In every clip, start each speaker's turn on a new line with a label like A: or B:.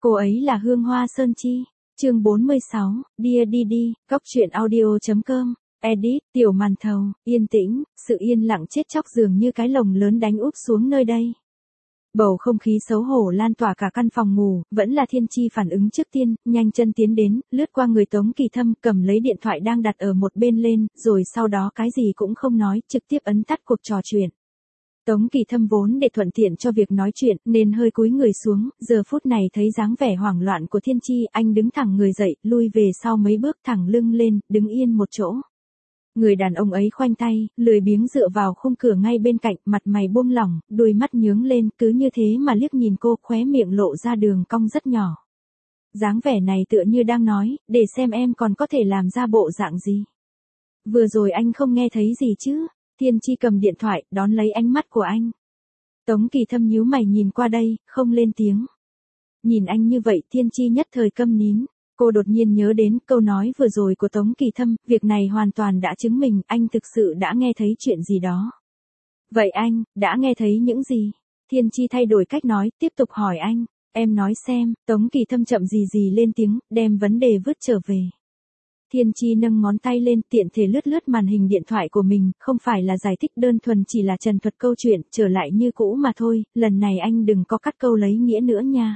A: Cô ấy là Hương Hoa Sơn Chi. Chương 46, Dear Didi, Cóc truyện audio.com. Edit, Tiểu Màn Thầu, yên tĩnh, sự yên lặng chết chóc dường như cái lồng lớn đánh úp xuống nơi đây. Bầu không khí xấu hổ lan tỏa cả căn phòng ngủ, vẫn là Thiên Chi phản ứng trước tiên, nhanh chân tiến đến, lướt qua người Tống Kỳ Thâm, cầm lấy điện thoại đang đặt ở một bên lên, rồi sau đó cái gì cũng không nói, trực tiếp ấn tắt cuộc trò chuyện. Tống Kỳ Thâm vốn để thuận tiện cho việc nói chuyện, nên hơi cúi người xuống, giờ phút này thấy dáng vẻ hoảng loạn của Thiên Chi, anh đứng thẳng người dậy, lui về sau mấy bước thẳng lưng lên, đứng yên một chỗ. Người đàn ông ấy khoanh tay, lười biếng dựa vào khung cửa ngay bên cạnh, mặt mày buông lỏng, đôi mắt nhướng lên, cứ như thế mà liếc nhìn cô, khóe miệng lộ ra đường cong rất nhỏ. Dáng vẻ này tựa như đang nói, để xem em còn có thể làm ra bộ dạng gì. Vừa rồi anh không nghe thấy gì chứ? Thiên Chi cầm điện thoại, đón lấy ánh mắt của anh. Tống Kỳ Thâm nhíu mày nhìn qua đây, không lên tiếng. Nhìn anh như vậy, Thiên Chi nhất thời câm nín. Cô đột nhiên nhớ đến câu nói vừa rồi của Tống Kỳ Thâm, việc này hoàn toàn đã chứng minh anh thực sự đã nghe thấy chuyện gì đó. Vậy anh, đã nghe thấy những gì? Thiên Chi thay đổi cách nói, tiếp tục hỏi anh. Em nói xem. Tống Kỳ Thâm chậm gì lên tiếng, đem vấn đề vứt trở về. Thiên Chi nâng ngón tay lên, tiện thể lướt màn hình điện thoại của mình, không phải là giải thích đơn thuần, chỉ là trần thuật câu chuyện, trở lại như cũ mà thôi, lần này anh đừng có cắt câu lấy nghĩa nữa nha.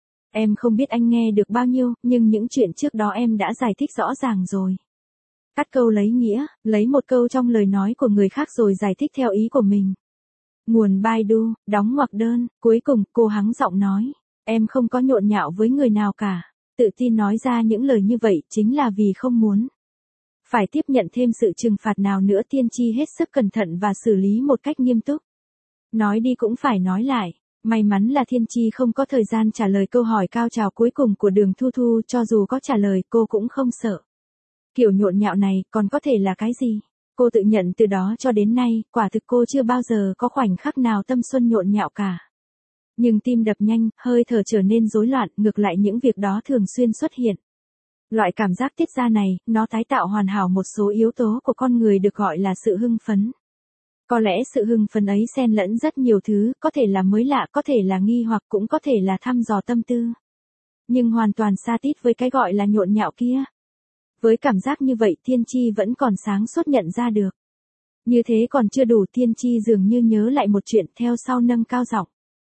A: Em không biết anh nghe được bao nhiêu, nhưng những chuyện trước đó em đã giải thích rõ ràng rồi. Cắt câu lấy nghĩa, lấy một câu trong lời nói của người khác rồi giải thích theo ý của mình. Nguồn Baidu, đóng ngoặc đơn, cuối cùng cô hắng giọng nói, em không có nhộn nhạo với người nào cả. Tự tin nói ra những lời như vậy chính là vì không muốn phải tiếp nhận thêm sự trừng phạt nào nữa. Thiên Chi hết sức cẩn thận và xử lý một cách nghiêm túc. Nói đi cũng phải nói lại. May mắn là Thiên Chi không có thời gian trả lời câu hỏi cao trào cuối cùng của Đường Thu Thu, cho dù có trả lời cô cũng không sợ. Kiểu nhộn nhạo này còn có thể là cái gì? Cô tự nhận từ đó cho đến nay, quả thực cô chưa bao giờ có khoảnh khắc nào tâm xuân nhộn nhạo cả. Nhưng tim đập nhanh, hơi thở trở nên rối loạn, ngược lại những việc đó thường xuyên xuất hiện. Loại cảm giác tiết ra này, nó tái tạo hoàn hảo một số yếu tố của con người được gọi là sự hưng phấn. Có lẽ sự hưng phấn ấy xen lẫn rất nhiều thứ, có thể là mới lạ, có thể là nghi hoặc, cũng có thể là thăm dò tâm tư. Nhưng hoàn toàn xa tít với cái gọi là nhộn nhạo kia. Với cảm giác như vậy, Thiên Chi vẫn còn sáng suốt nhận ra được. Như thế còn chưa đủ, Thiên Chi dường như nhớ lại một chuyện, theo sau nâng cao giọng.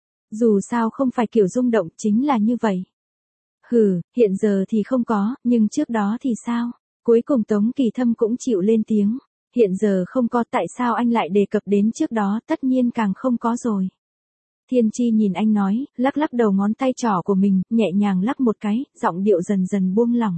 A: Dù sao không phải kiểu rung động, chính là như vậy. Hiện giờ thì không có, nhưng trước đó thì sao? Cuối cùng Tống Kỳ Thâm cũng chịu lên tiếng. Hiện giờ không có, tại sao anh lại đề cập đến trước đó? Tất nhiên càng không có rồi. Thiên Chi nhìn anh nói, lắc đầu ngón tay trỏ của mình, nhẹ nhàng lắc một cái, giọng điệu dần dần buông lỏng.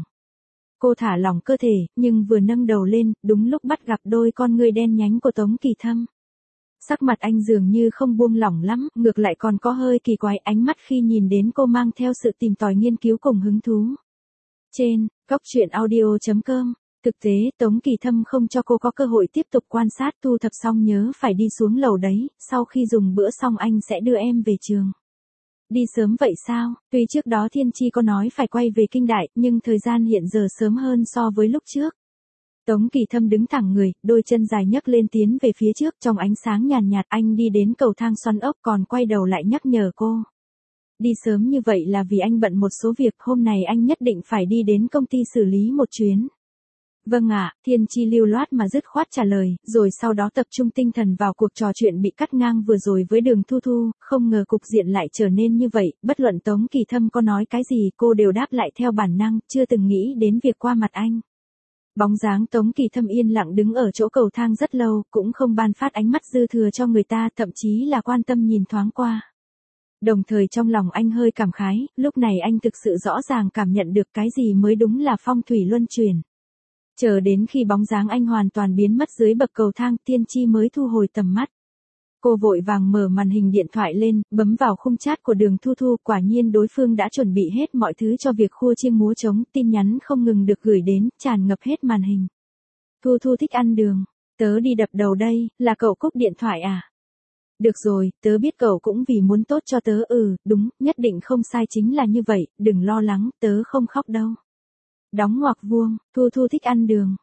A: Cô thả lỏng cơ thể, nhưng vừa nâng đầu lên, đúng lúc bắt gặp đôi con ngươi đen nhánh của Tống Kỳ Thâm. Sắc mặt anh dường như không buông lỏng lắm, ngược lại còn có hơi kỳ quái, ánh mắt khi nhìn đến cô mang theo sự tìm tòi nghiên cứu cùng hứng thú. Trên, Cóc truyện audio.com. Thực tế, Tống Kỳ Thâm không cho cô có cơ hội tiếp tục quan sát. Thu thập xong nhớ phải đi xuống lầu đấy, sau khi dùng bữa xong anh sẽ đưa em về trường. Đi sớm vậy sao? Tuy trước đó Thiên Chi có nói phải quay về Kinh Đại, nhưng thời gian hiện giờ sớm hơn so với lúc trước. Tống Kỳ Thâm đứng thẳng người, đôi chân dài nhấc lên tiến về phía trước, trong ánh sáng nhàn nhạt anh đi đến cầu thang xoắn ốc, còn quay đầu lại nhắc nhở cô. Đi sớm như vậy là vì anh bận một số việc, hôm nay anh nhất định phải đi đến công ty xử lý một chuyến. Vâng ạ, Thiên Chi lưu loát mà dứt khoát trả lời, rồi sau đó tập trung tinh thần vào cuộc trò chuyện bị cắt ngang vừa rồi với Đường Thu Thu, không ngờ cục diện lại trở nên như vậy, bất luận Tống Kỳ Thâm có nói cái gì cô đều đáp lại theo bản năng, chưa từng nghĩ đến việc qua mặt anh. Bóng dáng Tống Kỳ Thâm yên lặng đứng ở chỗ cầu thang rất lâu, cũng không ban phát ánh mắt dư thừa cho người ta, thậm chí là quan tâm nhìn thoáng qua. Đồng thời trong lòng anh hơi cảm khái, lúc này anh thực sự rõ ràng cảm nhận được cái gì mới đúng là phong thủy luân chuyển. Chờ đến khi bóng dáng anh hoàn toàn biến mất dưới bậc cầu thang, Thiên Chi mới thu hồi tầm mắt. Cô vội vàng mở màn hình điện thoại lên, bấm vào khung chat của Đường Thu Thu, quả nhiên đối phương đã chuẩn bị hết mọi thứ cho việc khua chiêng múa trống, tin nhắn không ngừng được gửi đến, tràn ngập hết màn hình. Thu Thu thích ăn đường, tớ đi đập đầu đây, là cậu cúp điện thoại à? Được rồi, tớ biết cậu cũng vì muốn tốt cho tớ, đúng, nhất định không sai, chính là như vậy, đừng lo lắng, tớ không khóc đâu. Đóng ngoặc vuông, Thu Thu thích ăn đường,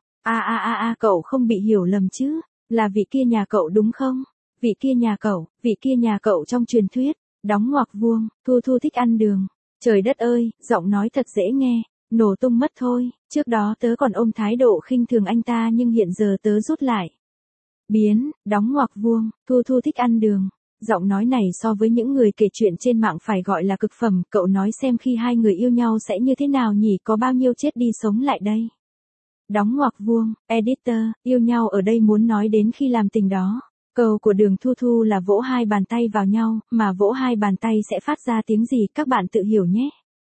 A: cậu không bị hiểu lầm chứ, là vị kia nhà cậu đúng không? Vị kia nhà cậu trong truyền thuyết, đóng ngoặc vuông, Thu Thu thích ăn đường. Trời đất ơi, giọng nói thật dễ nghe, nổ tung mất thôi, trước đó tớ còn ôm thái độ khinh thường anh ta nhưng hiện giờ tớ rút lại. Biến, đóng ngoặc vuông, Thu Thu thích ăn đường. Giọng nói này so với những người kể chuyện trên mạng phải gọi là cực phẩm, cậu nói xem khi hai người yêu nhau sẽ như thế nào nhỉ, có bao nhiêu chết đi sống lại đây. Đóng ngoặc vuông, editor, yêu nhau ở đây muốn nói đến khi làm tình đó. Câu của Đường Thu Thu là vỗ hai bàn tay vào nhau, mà vỗ hai bàn tay sẽ phát ra tiếng gì các bạn tự hiểu nhé.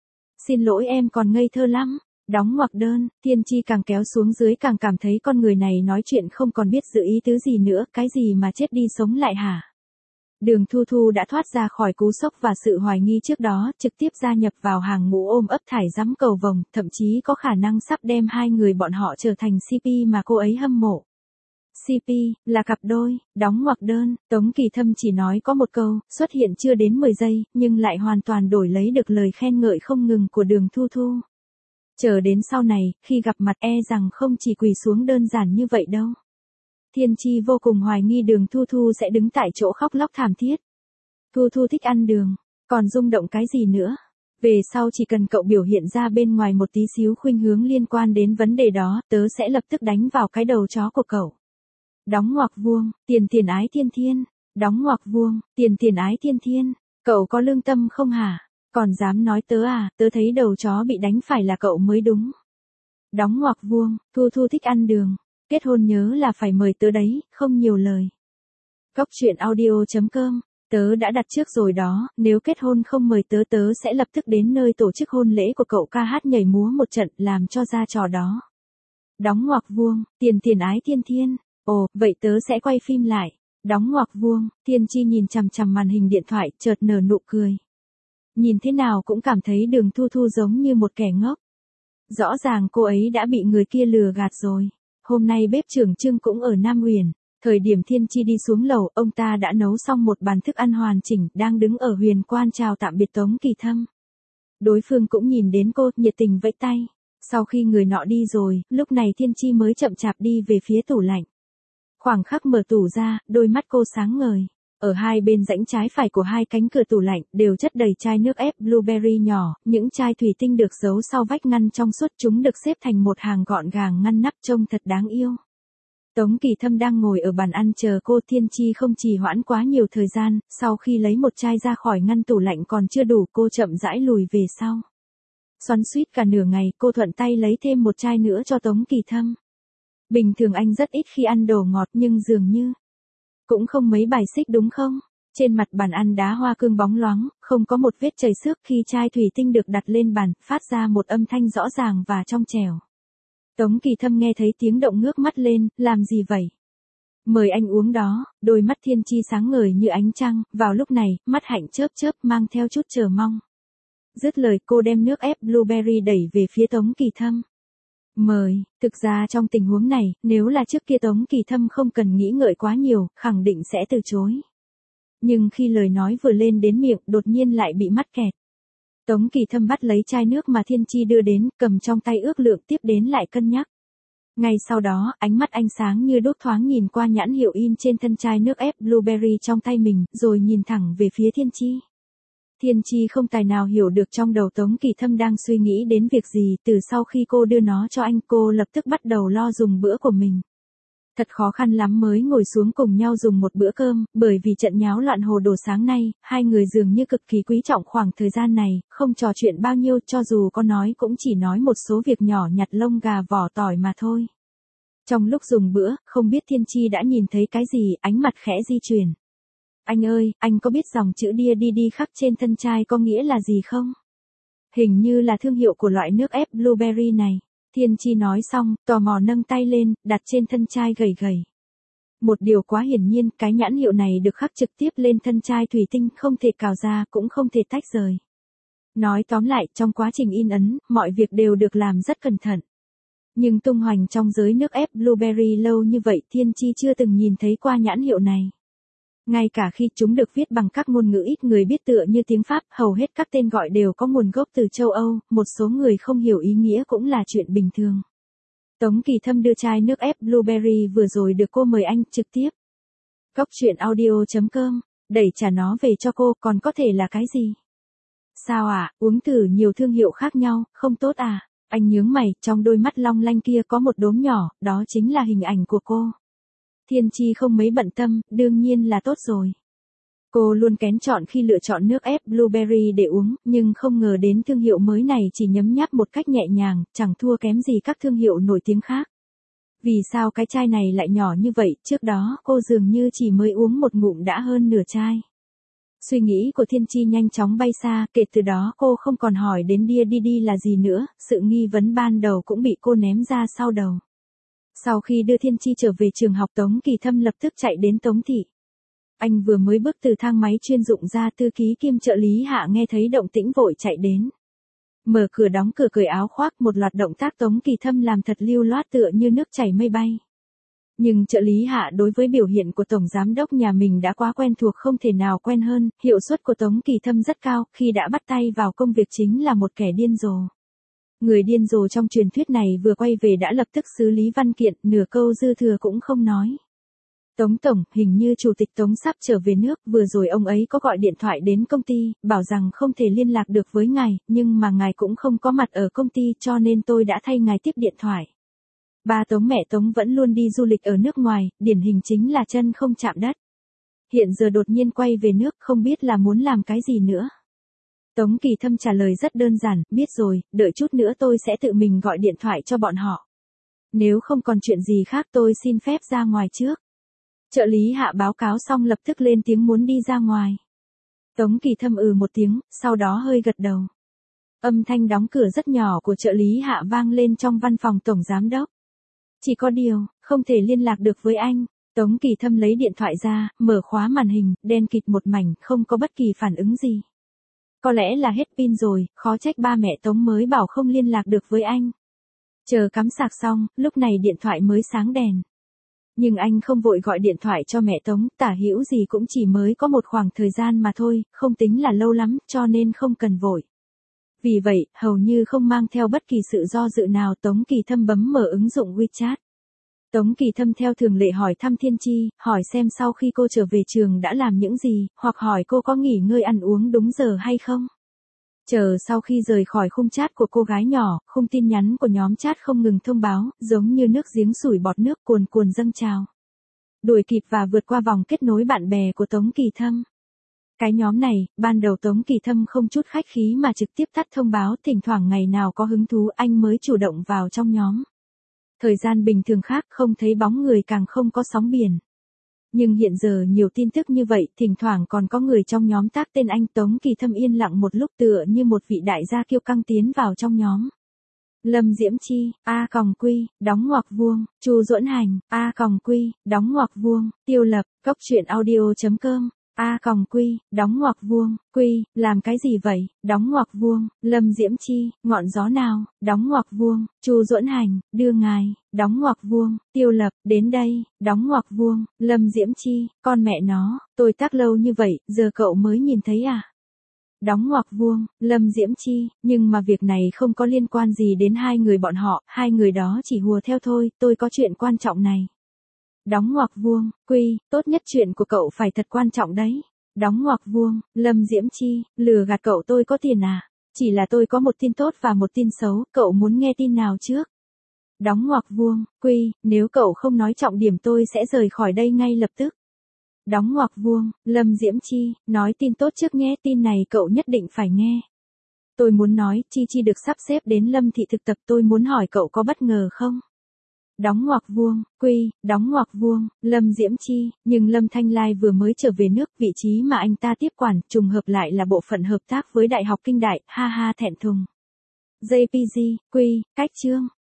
A: Xin lỗi em còn ngây thơ lắm. Đóng ngoặc đơn, Thiên Chi càng kéo xuống dưới càng cảm thấy con người này nói chuyện không còn biết giữ ý tứ gì nữa, cái gì mà chết đi sống lại hả? Đường Thu Thu đã thoát ra khỏi cú sốc và sự hoài nghi trước đó, trực tiếp gia nhập vào hàng ngũ ôm ấp thải dắm cầu vồng, thậm chí có khả năng sắp đem hai người bọn họ trở thành CP mà cô ấy hâm mộ. CP, là cặp đôi, đóng ngoặc đơn, Tống Kỳ Thâm chỉ nói có một câu, xuất hiện chưa đến 10 giây, nhưng lại hoàn toàn đổi lấy được lời khen ngợi không ngừng của Đường Thu Thu. Chờ đến sau này, khi gặp mặt e rằng không chỉ quỳ xuống đơn giản như vậy đâu. Thiên Chi vô cùng hoài nghi Đường Thu Thu sẽ đứng tại chỗ khóc lóc thảm thiết. Thu Thu thích ăn đường, còn rung động cái gì nữa? Về sau chỉ cần cậu biểu hiện ra bên ngoài một tí xíu khuynh hướng liên quan đến vấn đề đó, tớ sẽ lập tức đánh vào cái đầu chó của cậu. Đóng ngoặc vuông, tiền ái thiên thiên. Đóng ngoặc vuông, tiền ái thiên thiên. Cậu có lương tâm không hả? Còn dám nói tớ à, tớ thấy đầu chó bị đánh phải là cậu mới đúng. Đóng ngoặc vuông, Thu Thu thích ăn đường. Kết hôn nhớ là phải mời tớ đấy, không nhiều lời. Cóc truyện audio.com, tớ đã đặt trước rồi đó, nếu kết hôn không mời tớ tớ sẽ lập tức đến nơi tổ chức hôn lễ của cậu ca hát nhảy múa một trận làm cho ra trò đó. Đóng ngoặc vuông, tiền ái thiên thiên. Ồ, vậy tớ sẽ quay phim lại. Đóng ngoặc vuông, Thiên Chi nhìn chằm chằm màn hình điện thoại, chợt nở nụ cười. Nhìn thế nào cũng cảm thấy Đường Thu Thu giống như một kẻ ngốc. Rõ ràng cô ấy đã bị người kia lừa gạt rồi. Hôm nay bếp trưởng Trương cũng ở Nam Huyền. Thời điểm Thiên Chi đi xuống lầu, ông ta đã nấu xong một bàn thức ăn hoàn chỉnh, đang đứng ở Huyền Quan chào tạm biệt Tống Kỳ Thâm. Đối phương cũng nhìn đến cô, nhiệt tình vẫy tay. Sau khi người nọ đi rồi, lúc này Thiên Chi mới chậm chạp đi về phía tủ lạnh. Khoảng khắc mở tủ ra, đôi mắt cô sáng ngời. Ở hai bên rãnh trái phải của hai cánh cửa tủ lạnh đều chất đầy chai nước ép blueberry nhỏ, những chai thủy tinh được giấu sau vách ngăn trong suốt, chúng được xếp thành một hàng gọn gàng ngăn nắp trông thật đáng yêu. Tống Kỳ Thâm đang ngồi ở bàn ăn chờ cô. Thiên Chi không trì hoãn quá nhiều thời gian, sau khi lấy một chai ra khỏi ngăn tủ lạnh còn chưa đủ, cô chậm rãi lùi về sau. Xoắn xuýt cả nửa ngày, cô thuận tay lấy thêm một chai nữa cho Tống Kỳ Thâm. Bình thường anh rất ít khi ăn đồ ngọt nhưng dường như cũng không mấy bài xích đúng không? Trên mặt bàn ăn đá hoa cương bóng loáng, không có một vết chảy xước khi chai thủy tinh được đặt lên bàn, phát ra một âm thanh rõ ràng và trong trẻo. Tống Kỳ Thâm nghe thấy tiếng động ngước mắt lên, làm gì vậy? Mời anh uống đó, đôi mắt Thiên Chi sáng ngời như ánh trăng, vào lúc này, mắt hạnh chớp chớp mang theo chút chờ mong. Dứt lời cô đem nước ép blueberry đẩy về phía Tống Kỳ Thâm. Mời, thực ra trong tình huống này, nếu là trước kia Tống Kỳ Thâm không cần nghĩ ngợi quá nhiều, khẳng định sẽ từ chối. Nhưng khi lời nói vừa lên đến miệng, đột nhiên lại bị mắc kẹt. Tống Kỳ Thâm bắt lấy chai nước mà Thiên Chi đưa đến, cầm trong tay ước lượng tiếp đến lại cân nhắc. Ngay sau đó, ánh mắt anh sáng như đốt thoáng nhìn qua nhãn hiệu in trên thân chai nước ép blueberry trong tay mình, rồi nhìn thẳng về phía Thiên Chi. Thiên Chi không tài nào hiểu được trong đầu Tống Kỳ Thâm đang suy nghĩ đến việc gì, từ sau khi cô đưa nó cho anh cô lập tức bắt đầu lo dùng bữa của mình. Thật khó khăn lắm mới ngồi xuống cùng nhau dùng một bữa cơm, bởi vì trận nháo loạn hồ đồ sáng nay, hai người dường như cực kỳ quý trọng khoảng thời gian này, không trò chuyện bao nhiêu, cho dù có nói cũng chỉ nói một số việc nhỏ nhặt lông gà vỏ tỏi mà thôi. Trong lúc dùng bữa, không biết Thiên Chi đã nhìn thấy cái gì, ánh mặt khẽ di chuyển. Anh ơi, anh có biết dòng chữ đi khắc trên thân chai có nghĩa là gì không? Hình như là thương hiệu của loại nước ép blueberry này. Thiên Chi nói xong, tò mò nâng tay lên, đặt trên thân chai gầy gầy. Một điều quá hiển nhiên, cái nhãn hiệu này được khắc trực tiếp lên thân chai thủy tinh, không thể cào ra, cũng không thể tách rời. Nói tóm lại, trong quá trình in ấn, mọi việc đều được làm rất cẩn thận. Nhưng tung hoành trong giới nước ép blueberry lâu như vậy, Thiên Chi chưa từng nhìn thấy qua nhãn hiệu này. Ngay cả khi chúng được viết bằng các ngôn ngữ ít người biết tựa như tiếng Pháp, hầu hết các tên gọi đều có nguồn gốc từ châu Âu, một số người không hiểu ý nghĩa cũng là chuyện bình thường. Tống Kỳ Thâm đưa chai nước ép blueberry vừa rồi được cô mời anh trực tiếp. Cóc truyện audio.com, đẩy trả nó về cho cô, còn có thể là cái gì? Sao à, uống thử nhiều thương hiệu khác nhau, không tốt à? Anh nhướng mày, trong đôi mắt long lanh kia có một đốm nhỏ, đó chính là hình ảnh của cô. Thiên Chi không mấy bận tâm, đương nhiên là tốt rồi. Cô luôn kén chọn khi lựa chọn nước ép blueberry để uống, nhưng không ngờ đến thương hiệu mới này chỉ nhấm nháp một cách nhẹ nhàng, chẳng thua kém gì các thương hiệu nổi tiếng khác. Vì sao cái chai này lại nhỏ như vậy, trước đó cô dường như chỉ mới uống một ngụm đã hơn nửa chai. Suy nghĩ của Thiên Chi nhanh chóng bay xa, kể từ đó cô không còn hỏi đến đi là gì nữa, sự nghi vấn ban đầu cũng bị cô ném ra sau đầu. Sau khi đưa Thiên Chi trở về trường học, Tống Kỳ Thâm lập tức chạy đến Tống thị. Anh vừa mới bước từ thang máy chuyên dụng ra, thư ký kiêm trợ lý Hạ nghe thấy động tĩnh vội chạy đến. Mở cửa đóng cửa cởi áo khoác, một loạt động tác Tống Kỳ Thâm làm thật lưu loát tựa như nước chảy mây bay. Nhưng trợ lý Hạ đối với biểu hiện của tổng giám đốc nhà mình đã quá quen thuộc, không thể nào quen hơn, hiệu suất của Tống Kỳ Thâm rất cao, khi đã bắt tay vào công việc chính là một kẻ điên rồ. Người điên rồ trong truyền thuyết này vừa quay về đã lập tức xử lý văn kiện, nửa câu dư thừa cũng không nói. Tống tổng, hình như chủ tịch Tống sắp trở về nước, vừa rồi ông ấy có gọi điện thoại đến công ty, bảo rằng không thể liên lạc được với ngài, nhưng mà ngài cũng không có mặt ở công ty cho nên tôi đã thay ngài tiếp điện thoại. Ba Tống mẹ Tống vẫn luôn đi du lịch ở nước ngoài, điển hình chính là chân không chạm đất. Hiện giờ đột nhiên quay về nước, không biết là muốn làm cái gì nữa. Tống Kỳ Thâm trả lời rất đơn giản, biết rồi, đợi chút nữa tôi sẽ tự mình gọi điện thoại cho bọn họ. Nếu không còn chuyện gì khác tôi xin phép ra ngoài trước. Trợ lý Hạ báo cáo xong lập tức lên tiếng muốn đi ra ngoài. Tống Kỳ Thâm một tiếng, sau đó hơi gật đầu. Âm thanh đóng cửa rất nhỏ của trợ lý Hạ vang lên trong văn phòng tổng giám đốc. Chỉ có điều, không thể liên lạc được với anh. Tống Kỳ Thâm lấy điện thoại ra, mở khóa màn hình, đen kịt một mảnh, không có bất kỳ phản ứng gì. Có lẽ là hết pin rồi, khó trách ba mẹ Tống mới bảo không liên lạc được với anh. Chờ cắm sạc xong, lúc này điện thoại mới sáng đèn. Nhưng anh không vội gọi điện thoại cho mẹ Tống, tả hữu gì cũng chỉ mới có một khoảng thời gian mà thôi, không tính là lâu lắm, cho nên không cần vội. Vì vậy, hầu như không mang theo bất kỳ sự do dự nào, Tống Kỳ Thâm bấm mở ứng dụng WeChat. Tống Kỳ Thâm theo thường lệ hỏi thăm Thiên Chi, hỏi xem sau khi cô trở về trường đã làm những gì, hoặc hỏi cô có nghỉ ngơi ăn uống đúng giờ hay không. Chờ sau khi rời khỏi khung chat của cô gái nhỏ, khung tin nhắn của nhóm chat không ngừng thông báo, giống như nước giếng sủi bọt nước cuồn cuồn dâng trào. Đuổi kịp và vượt qua vòng kết nối bạn bè của Tống Kỳ Thâm. Cái nhóm này, ban đầu Tống Kỳ Thâm không chút khách khí mà trực tiếp tắt thông báo, thỉnh thoảng ngày nào có hứng thú anh mới chủ động vào trong nhóm. Thời gian bình thường khác không thấy bóng người càng không có sóng biển. Nhưng hiện giờ nhiều tin tức như vậy, thỉnh thoảng còn có người trong nhóm tác tên anh. Tống Kỳ Thâm yên lặng một lúc tựa như một vị đại gia kiêu căng tiến vào trong nhóm. Lâm Diễm Chi, A-Quy, đóng ngoặc vuông, Chu Duẫn Hành, A-Quy, đóng ngoặc vuông, Tiêu Lập, cốc truyện audio.com, A-Quy, đóng ngoặc vuông, Quy, làm cái gì vậy, đóng ngoặc vuông, Lâm Diễm Chi, ngọn gió nào, đóng ngoặc vuông, Chu Duẫn Hành, đưa ngài, đóng ngoặc vuông, Tiêu Lập, đến đây, đóng ngoặc vuông, Lâm Diễm Chi, con mẹ nó, tôi tác lâu như vậy, giờ cậu mới nhìn thấy à? Đóng ngoặc vuông, Lâm Diễm Chi, nhưng mà việc này không có liên quan gì đến hai người bọn họ, hai người đó chỉ hùa theo thôi, tôi có chuyện quan trọng này. Đóng ngoặc vuông, Quy, tốt nhất chuyện của cậu phải thật quan trọng đấy. Đóng ngoặc vuông, Lâm Diễm Chi, lừa gạt cậu tôi có tiền à? Chỉ là tôi có một tin tốt và một tin xấu, cậu muốn nghe tin nào trước? Đóng ngoặc vuông, Quy, nếu cậu không nói trọng điểm tôi sẽ rời khỏi đây ngay lập tức. Đóng ngoặc vuông, Lâm Diễm Chi, nói tin tốt trước nhé, tin này cậu nhất định phải nghe. Tôi muốn nói, Chi được sắp xếp đến Lâm thị thực tập, tôi muốn hỏi cậu có bất ngờ không? Đóng ngoặc vuông, Quy, đóng ngoặc vuông, Lâm Diễm Chi, nhưng Lâm Thanh Lai vừa mới trở về nước, vị trí mà anh ta tiếp quản, trùng hợp lại là bộ phận hợp tác với Đại học Kinh Đại, ha ha thẹn thùng. JPG, Quy, cách chương.